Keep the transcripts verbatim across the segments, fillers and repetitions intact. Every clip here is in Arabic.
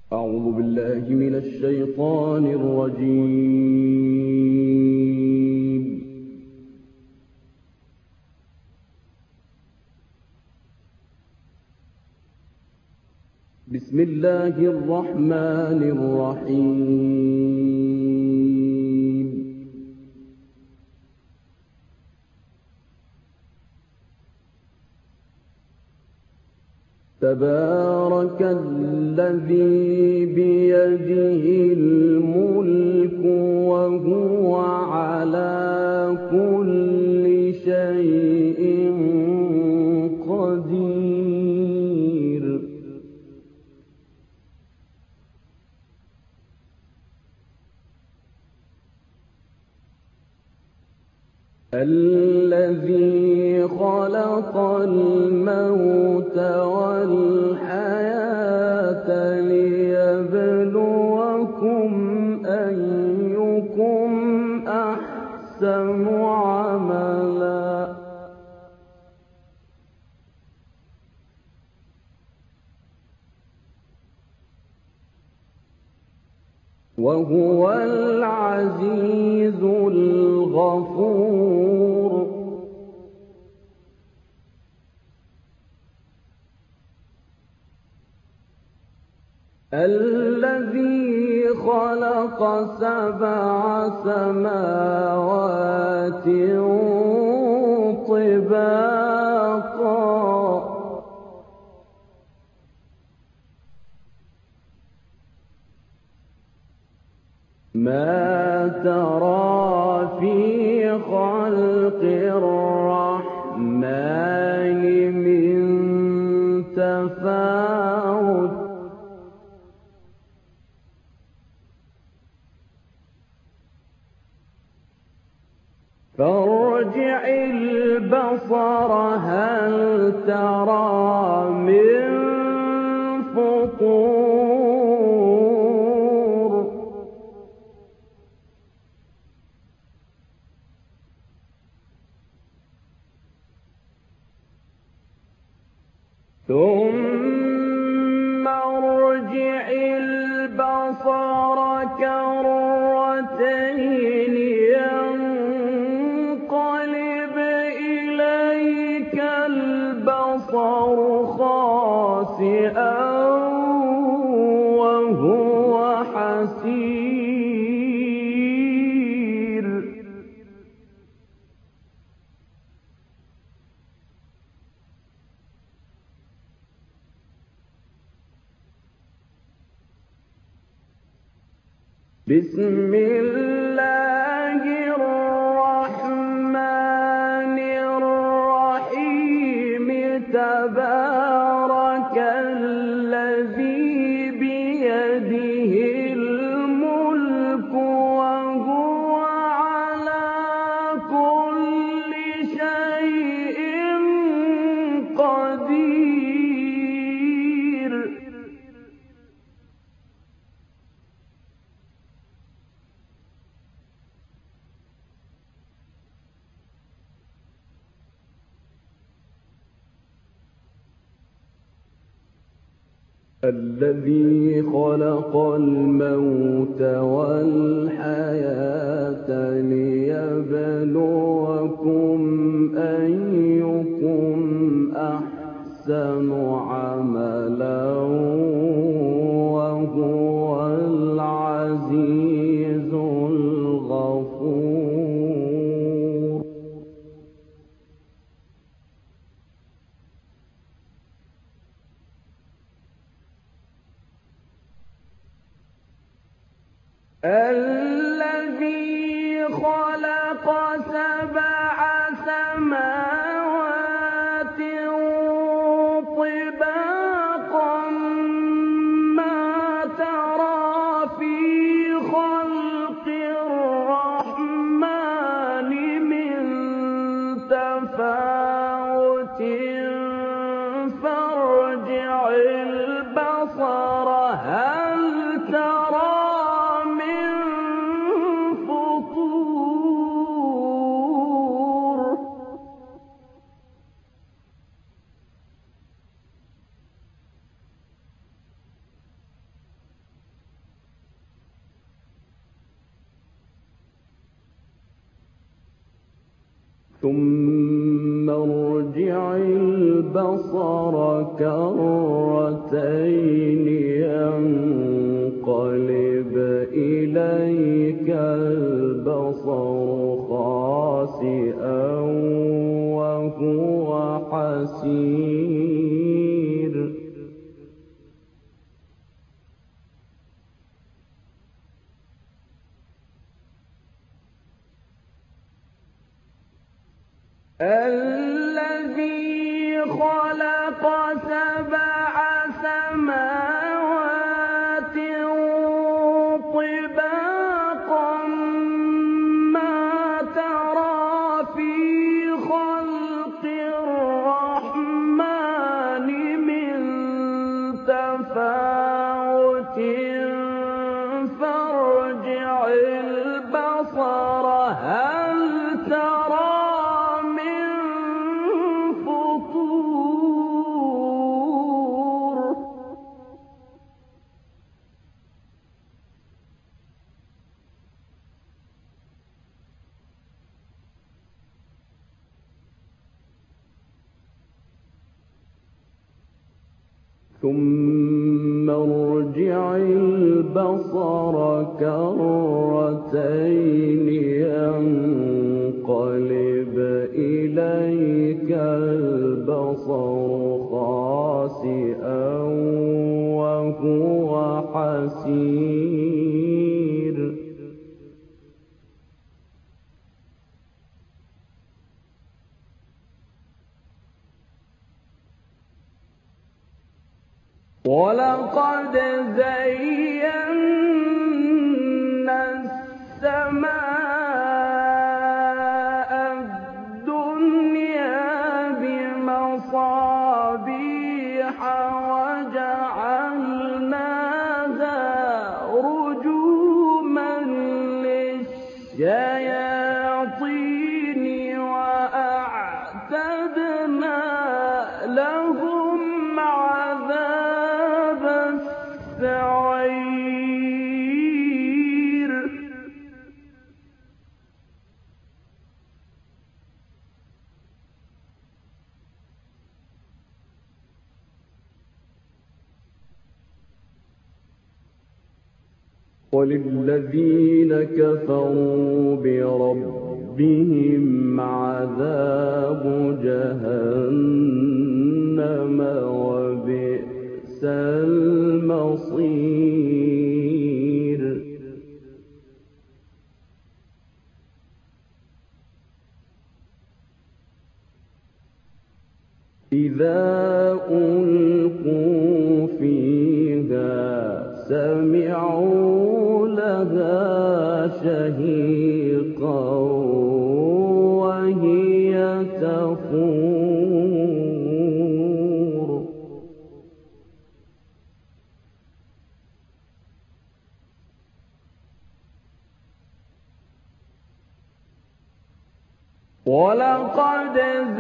أعوذ بالله من الشيطان الرجيم. بسم الله الرحمن الرحيم. تبارك الذي بيده الملك وهو على كل شيء قدير. الذي خلق الموت والحياة ليبلوكم أيكم أحسن عملا وهو العزيز الغفور. الذي خلق سبع سماوات طباقا ما ترى في خلق الرحمن من تفاوت فارجع البصر هل ترى من فطور ثم ارجع البصر كرتين ينقلب إليك البصر خاسئا وهو حسير. بسم الله الرحمن الرحيم. تبارك الذي بيده الملك وهو على كل شيء قدير. الذي خلق الموت والحياة ليبلوكم أيكم أحسن عملا وهو العزيز الغفور. الذي خلق سبع سماوات طباقا ما ترى في خلق الرحمن من تفاوت فارجع البصر هل ترى من ثم ارجع البصر كرتين ينقلب إليك البصر خاسئا وهو حسير الذي خلق سبع سماوات طباقا ما ترى في خلق الرحمن من تفاوت فارجع البصر هل ترى ثم ارجع البصر كرتين ينقلب إليك البصر خاسئا وهو حسير ولقد زينا السماء الدنيا بمصابيح وجعلناها رجوما للشياطين وأعتدنا لهم عذاب السعير وللذين كفروا بربهم عذاب جهنم وبئس المصير إذا ألقوا فيها سمعوا لها شهيقا وهي تفور ولقد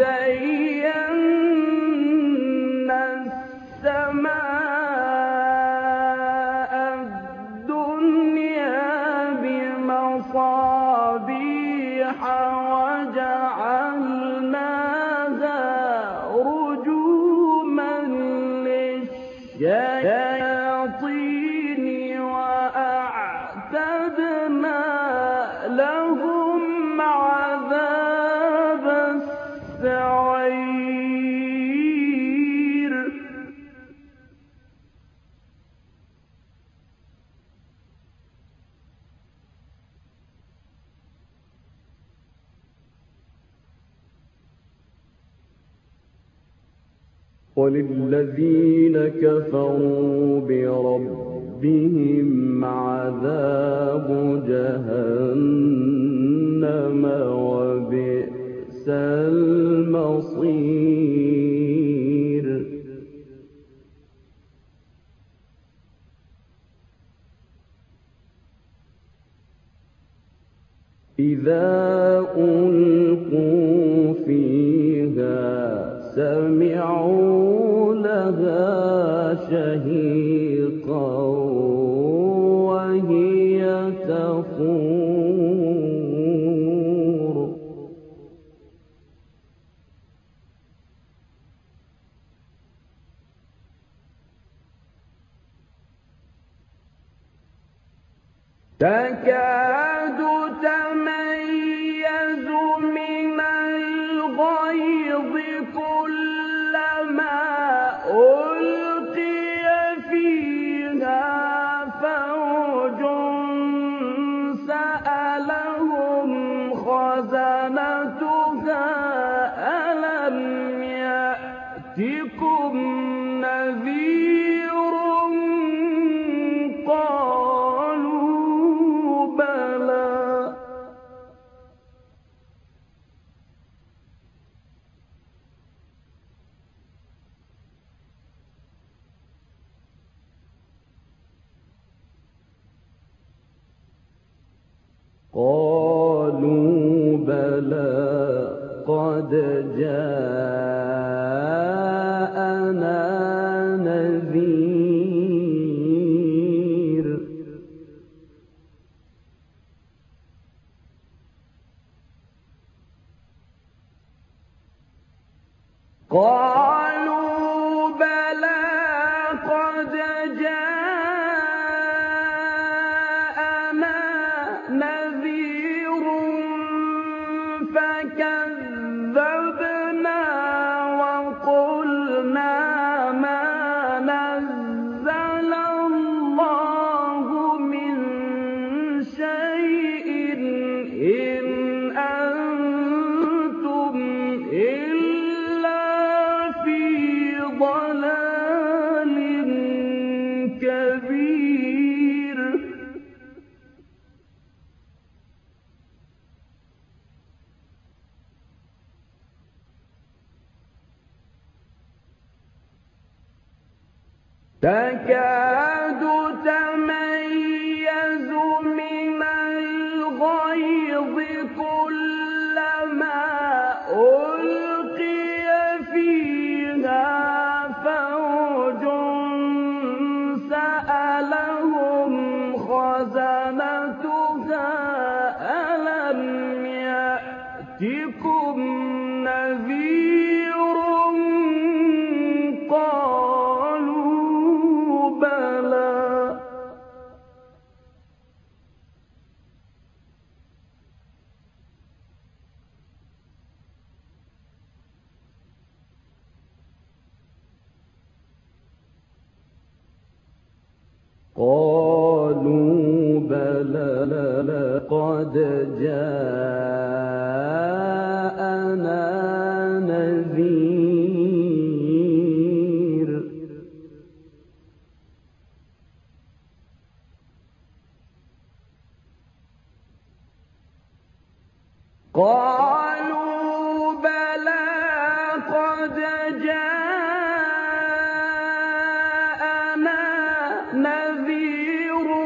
زينا السماء الدنيا بمصابيح وجعلناها رجوما للشياطين وأعتدنا لهم عذاب السعير وللذين كفروا بربهم عذاب جهنم وبئس المصير إذا ألقوا فيها سمعوا لها شهيقا وهي تفور تكاد تميز من الغيظ كلما ألقي فيها فوج سألهم خزنتها ألم يأتكم نذير قالوا بلى قالوا بلى قد جاءنا نذير قالوا بلى قد جاءنا نذير فكذبنا وقلنا ما نزل الله من شيء إن أنتم إلا في ضلال كبير تكاد تميز من الغيظ كلما ألقي فيها فوج سألهم خزنتها ألم يأتكم نذير قالوا بلى قالوا بلى قد جاءنا نذير قالوا بلى قد جاءنا نذير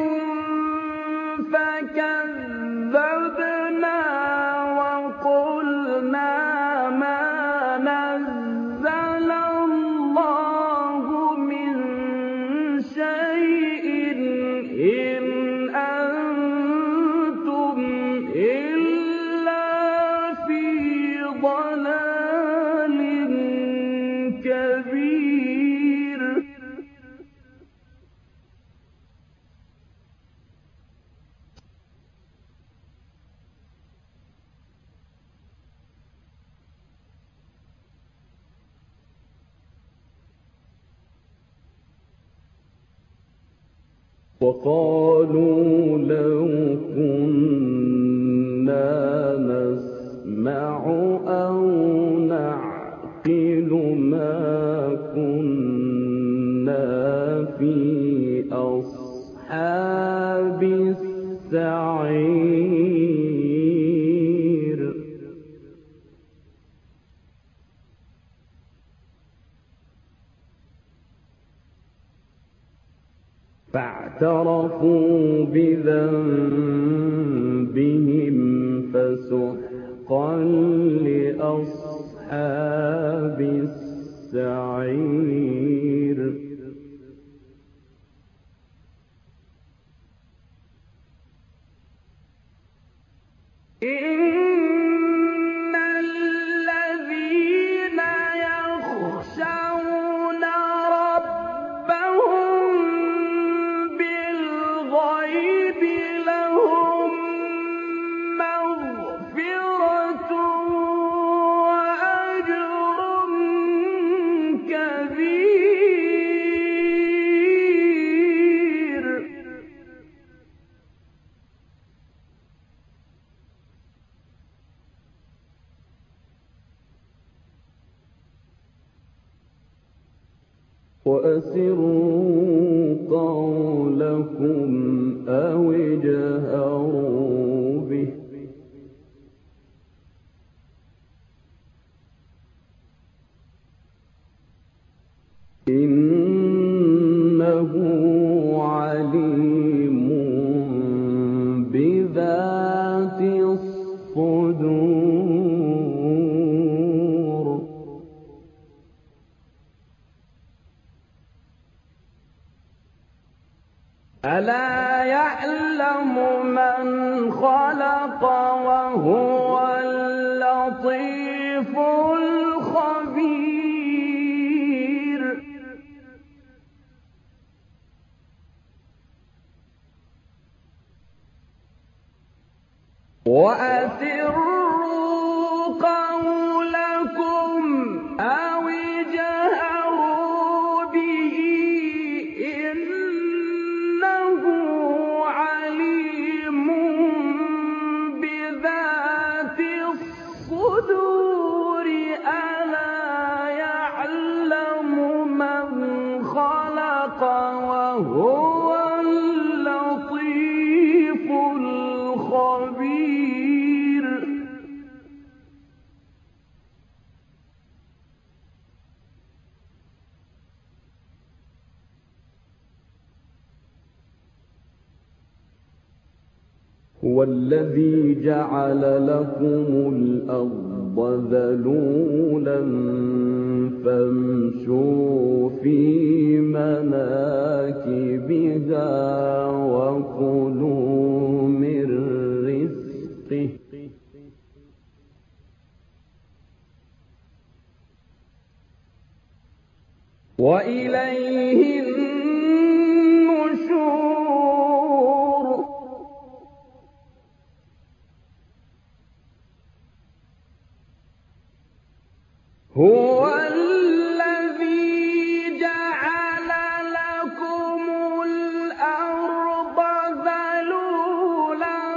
فكذبنا وقلنا ما نزل الله من شيء إن أنتم إلا في ضلال كبير وقالوا لو كنا نسمع أو نعقل ما كنا في أصحاب السعير فاعترفوا بذنبهم فسحقا لأصحاب السعير إن الذين يخشون ربهم بالغيب لهم وأسروا قولكم أو اجهروا به إنه عليم بذات الصدور ألا يعلم من خلق وهو اللطيف الخبير وأسروا قولكم أو اجهروا به إنه عليم بذات الصدور ألا يعلم من خلق وهو اللطيف الخبير هو الذي جعل لكم الأرض ذلولا فامشوا في مناكبها وكلوا من رزقه وإليه النشور هو الذي جعل لكم الأرض ذلولا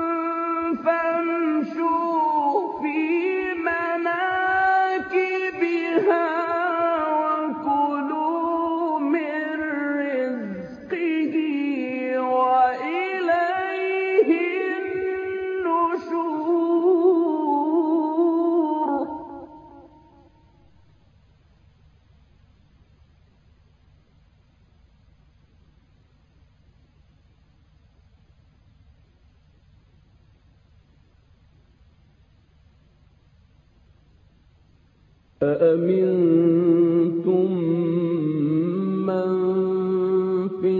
فامشوا في مناكبها وكلوا من رزقه وإليه النشور أأمنتم من في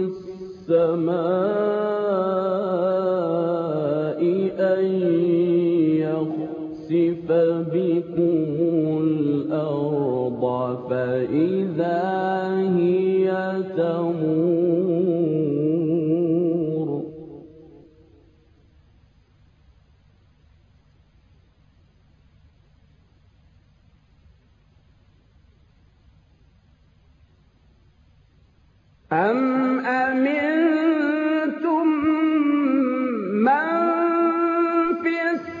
السماء أن يخسف بكم الأرض فإذا هي تمور أم أمنتم من في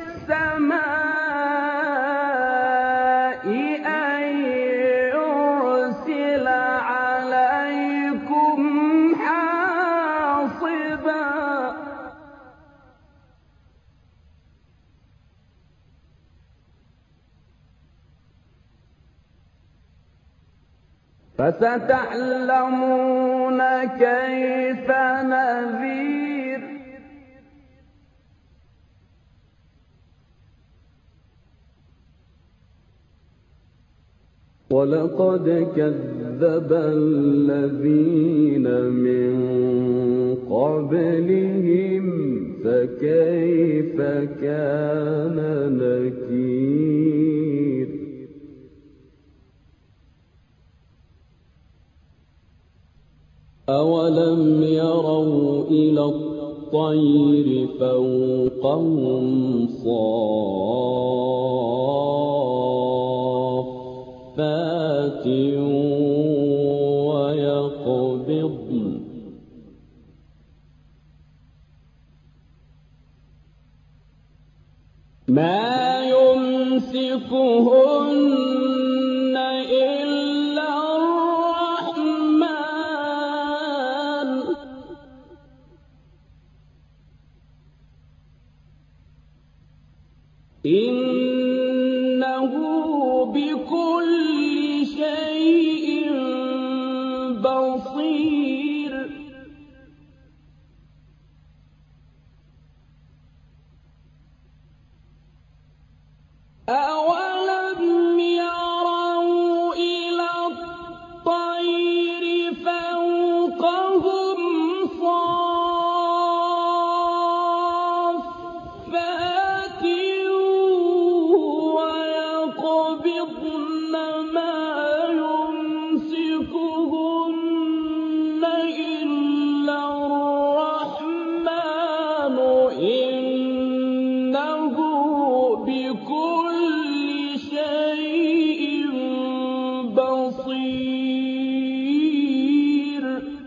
السماء أن يرسل عليكم حاصبا فستعلمون كيف نذير ولقد كذب الذين من قبلهم فكيف كان نكير أولم يروا إلى الطير فوقهم صافات ويقبضن ما يمسكهن إلا الرحمن إِنَّهُ بِكُلِّ شَيْءٍ بَصِيرٌ أَوَلَمْ يَرَوْا إِلَى الطَّيْرِ فَوْقَهُمْ صَافَّاتٍ وَيَقْبِضْنَ مَا يُمْسِكُهُنَّ إِلَّا الرَّحْمَنُ إِنَّهُ بِكُلِّ شَيْءٍ بَصِيرٌ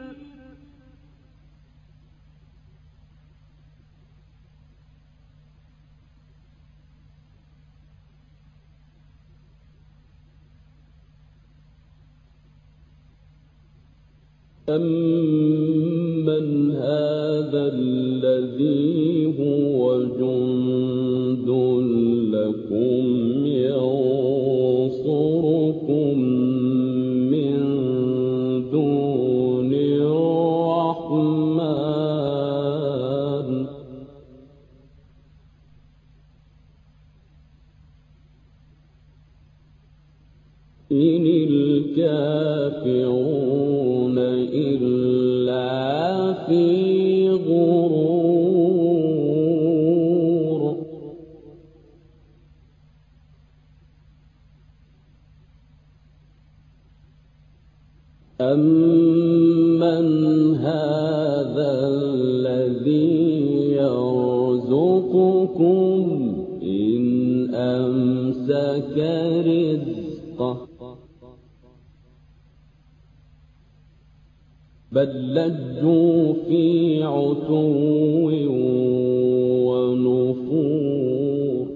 أَمَّنْ هَٰذَا الَّذِي هُوَ جُندٌ لَّكُمْ يَنصُرُكُم مِّن دُونِ الرَّحْمَٰنِ إِنِ الْكَافِرُونَ إِلَّا فِي غُرُورٍ أَمَّنْ هَٰذَا الَّذِي يَرْزُقُكُمْ إِنْ أَمْسَكَ رِزْقَهُ بَل لَّجُّوا فِي عُتُوٍّ وَنُفُورٍ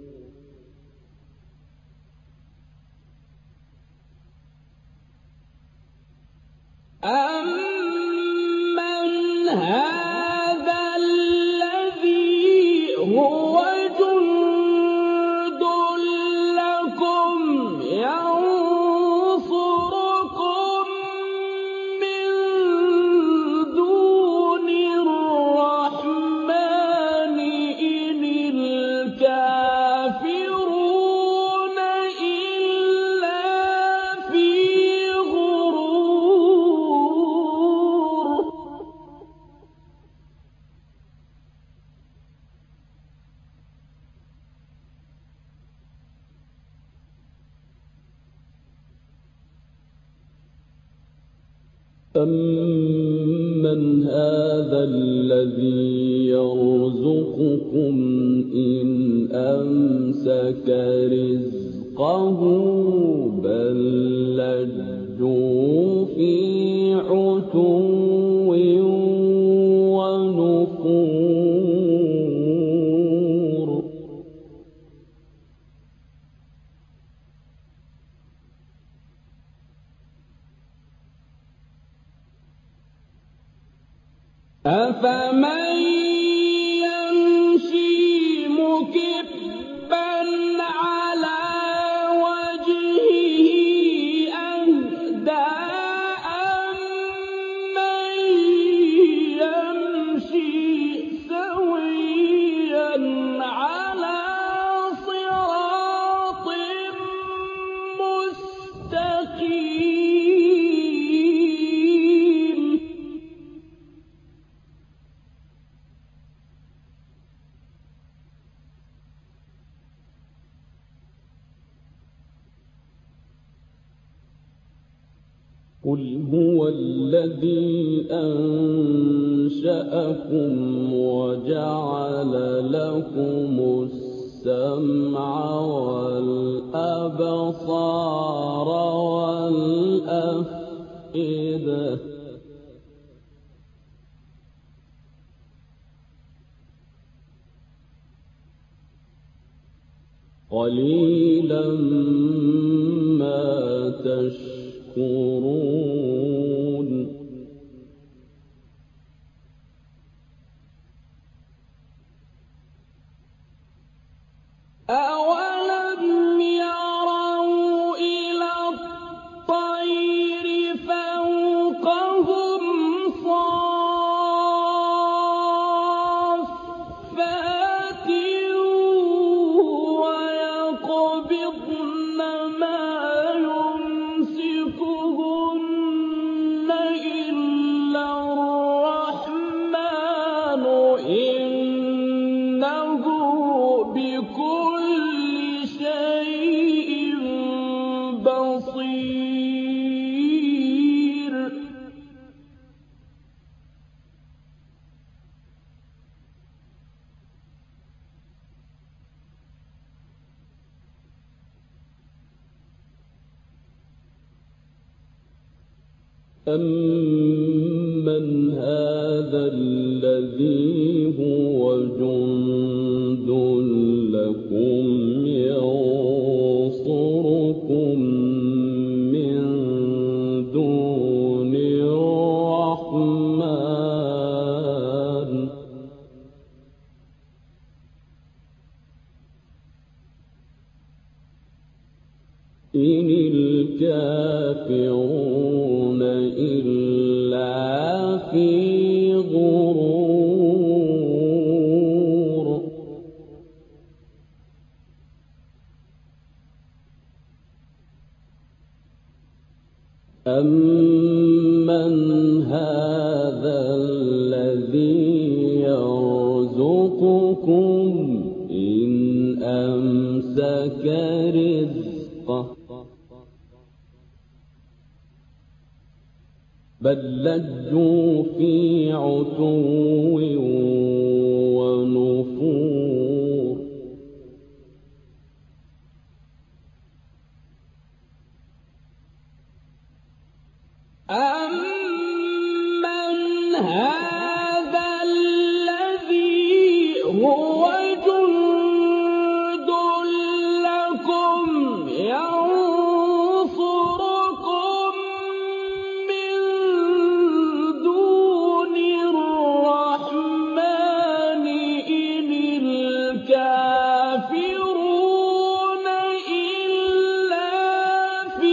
أَمَّنْ هَٰذَا الَّذِي هُوَ جُندٌ لَّكُمْ يَنصُرُكُم مِّن دُونِ الرَّحْمَٰنِ إِنِ الْكَافِرُونَ إِلَّا فِي غُرُورٍ أَمَّنْ هَٰذَا الَّذِي يَرْزُقُكُمْ إِنْ أَمْسَكَ رِزْقَهُ بَل لَّجُّوا فِي عُتُوٍّ وَنُفُورٍ أَفَمَن يَمْشِي مُكِبًّا عَلَىٰ وَجْهِهِ أَهْدَىٰ أَمَّن يَمْشِي سَوِيًّا عَلَىٰ صِرَاطٍ مُّسْتَقِيمٍ قُلْ هُوَ الَّذِي أَنشَأَكُمْ وَجَعَلَ لَكُمُ السَّمْعَ وَالْأَبْصَارَ وَالْأَفْئِدَةَ ۚ قَلِيلًا مَّا تَشْكُرُونَ أَمَّنْ هَٰذَا الَّذِي هُوَ جُندٌ لَّكُمْ يَنصُرُكُم مِّن دُونِ الرَّحْمَٰنِ إِنِ الْكَافِرُونَ إِلَّا فِي غُرُورٍ أَمَّنْ هَٰذَا الَّذِي يَرْزُقُكُمْ إِنْ أَمْسَكَ رِزْقَهُ بَل لَّجُّوا فِي عُتُوٍّ وَنُفُورٍ أَمَّنْ هَٰذَا الَّذِي هُوَ جُندٌ لَّكُمْ يَنصُرُكُم مِّن دُونِ الرَّحْمَٰنِ إِنِ الْكَافِرُونَ إِلَّا فِي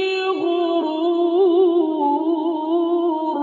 غُرُورٍ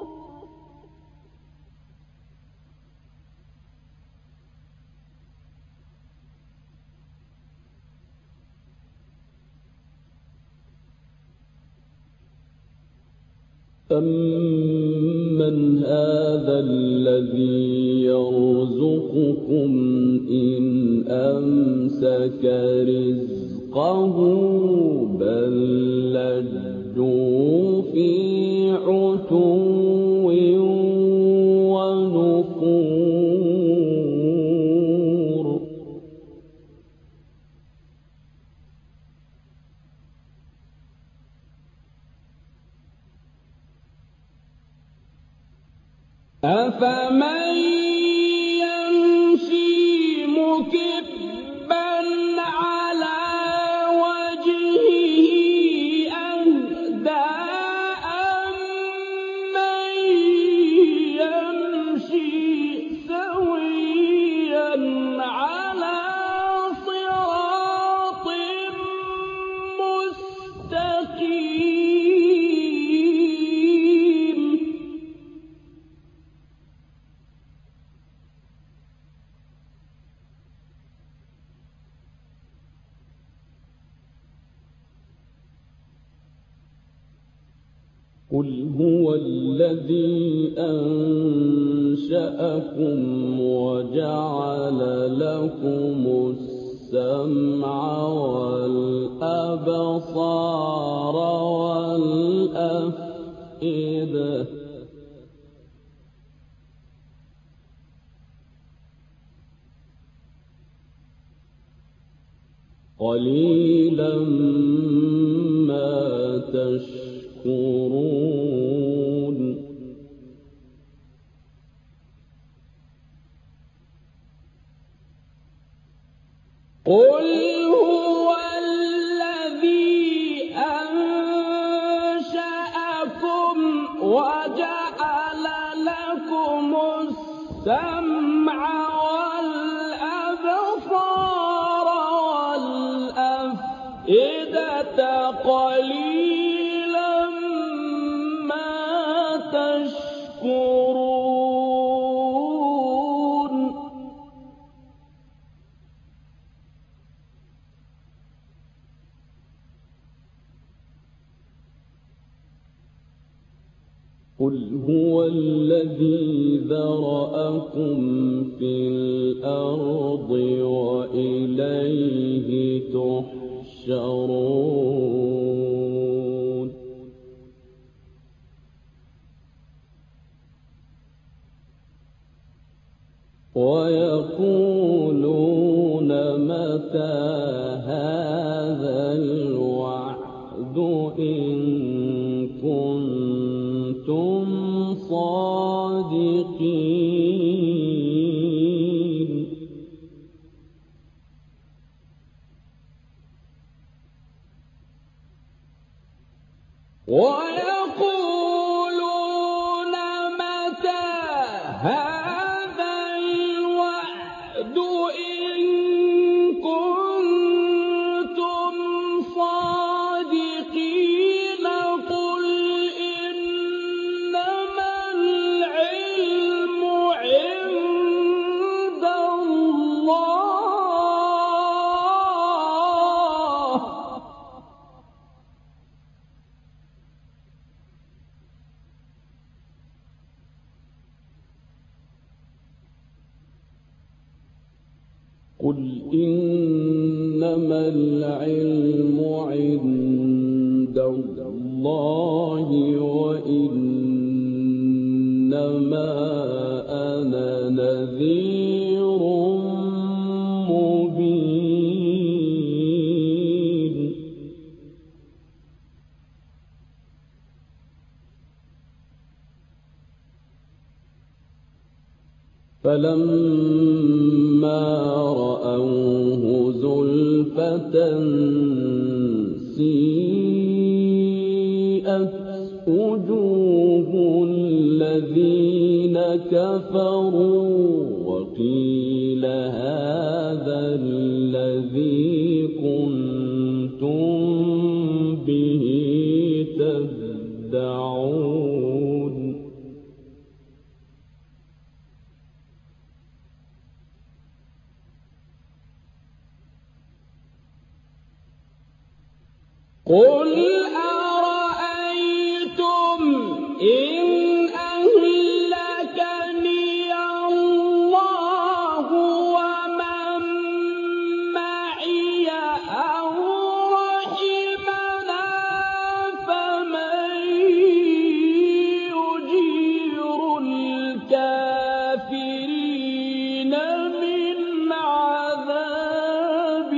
أَمَّنْ هَٰذَا الَّذِي يَرْزُقُكُمْ إِنْ أَمْسَكَ رِزْقَهُ بَل لَّجُّوا فِي عُتُوٍّ وَنُفُورٍ أَفَمَن يَمْشِي مُكِبًّا عَلَىٰ وَجْهِهِ أَهْدَىٰ أَمَّن يَمْشِي سَوِيًّا عَلَىٰ صِرَاطٍ مُّسْتَقِيمٍ قُلْ هُوَ الَّذِي أَنشَأَكُمْ وَجَعَلَ لَكُمُ السَّمْعَ وَالْأَبْصَارَ وَالْأَفْئِدَةَ ۚ قَلِيلًا مَّا تَشْكُرُونَ قُلْ هُوَ الَّذِي أَنشَأَكُمْ وَجَعَلَ لَكُمُ السَّمْعَ وَالْأَبْصَارَ وَالْأَفْئِدَةَ ۚ قَلِيلًا مَّا تَشْكُرُونَ قُلْ هُوَ الَّذِي ذَرَأَكُمْ فِي الْأَرْضِ وَإِلَيْهِ تُحْشَرُونَ وَيَقُولُونَ مَتَىٰ هَٰذَا الْوَعْدُ إِن كُنتُمْ ويقولون متى هذا الوعد إن كنتم صادقين قل إنما العلم عند الله قل إنما العلم عند الله وإنما أنا نذير مبين فلما رأوه زلفة سيئت وجوه الذين كفروا وقيل هذا الذي كنتم به تدعون قل أرأيتم إن أهلكني الله ومن معي أو رحمنا فمن يجير الكافرين من عذاب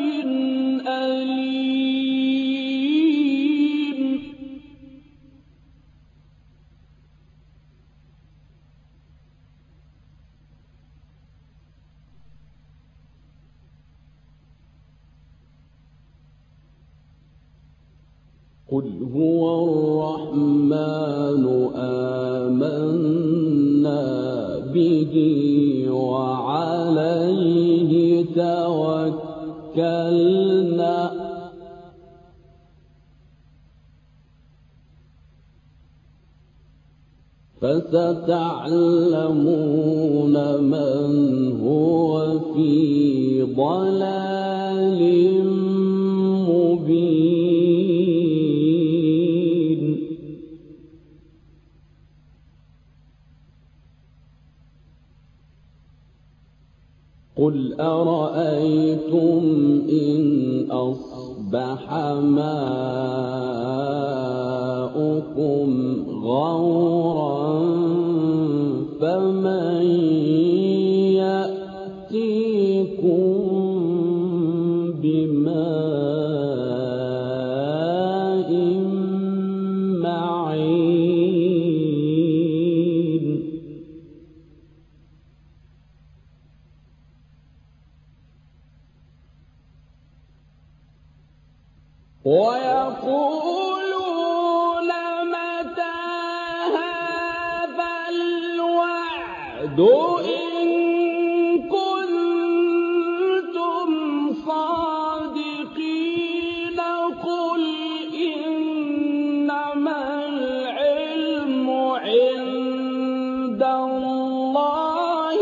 أليم قل هو الرحمن آمنا به وعليه توكلنا فستعلمون من هو في ضلال مبين قل أرأيتم إن أصبح ماؤكم غورا فمن يأتيكم بماء معين ويقولون متى هذا الوعد إن كنتم صادقين قل إنما العلم عند الله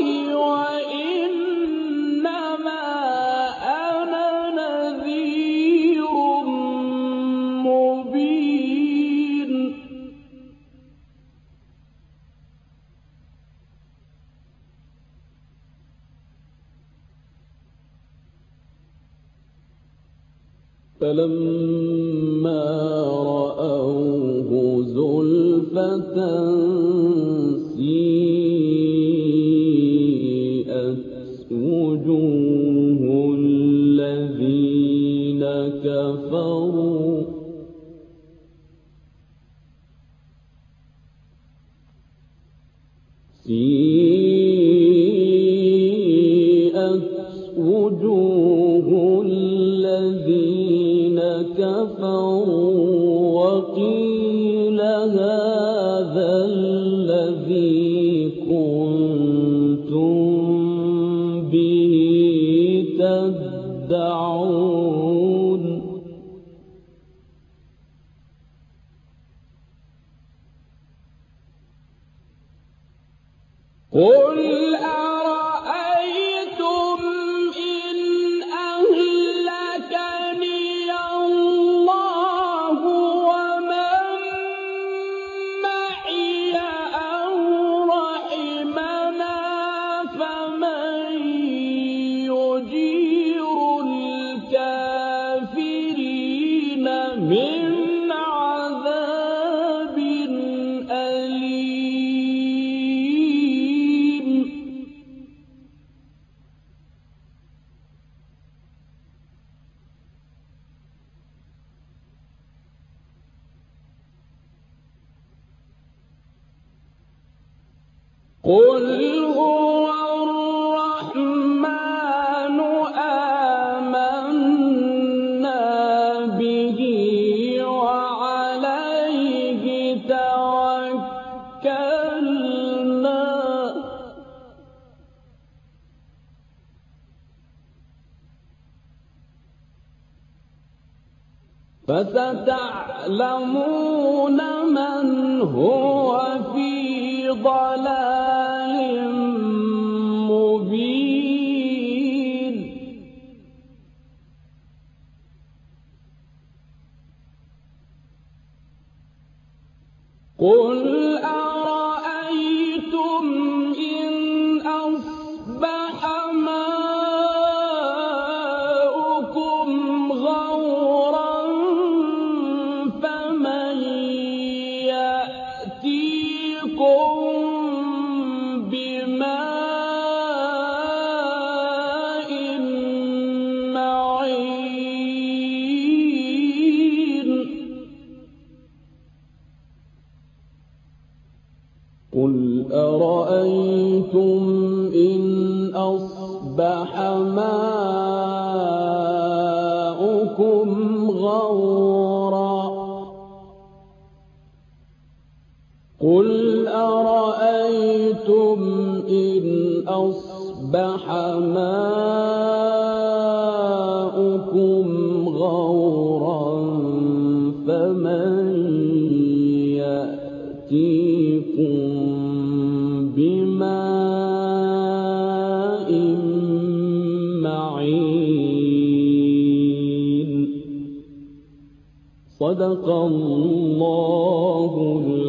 وإنما أنا نذير مبين فلما رأوه زلفة سيئت وجوه الذين كفروا سيئت قُلْ أَرَأَيْتُمْ إِنْ أَهْلَكَنِيَ اللَّهُ وَمَن مَّعِيَ أَوْ رَحِمَنَا فَمَن يُجِيرُ الْكَافِرِينَ مِنْ عَذَابٍ أَلِيمٍ. قُلْ هُوَ الرَّحْمَٰنُ آمَنَّا بِهِ وَعَلَيْهِ تَوَكَّلْنَا فَسَتَعْلَمُونَ مَنْ هُوَ فِي ضَلَالٍ مُّبِينٍ. قُلْ أَرَأَيْتُمْ إِنْ أَصْبَحَ مَاؤُكُمْ غَوْرًا فَمَن يَأْتِيكُم بِمَاءٍ مَّعِينٍ. قُلْ أَرَأَيْتُمْ إِنْ أَصْبَحَ مَاؤُكُمْ غَوْرًا قُلْ أَرَأَيْتُمْ إِنْ أَصْبَحَ مَاؤُكُمْ غَوْرًا فَمَن يَأْتِيكُم بِمَاءٍ معين. صدق الله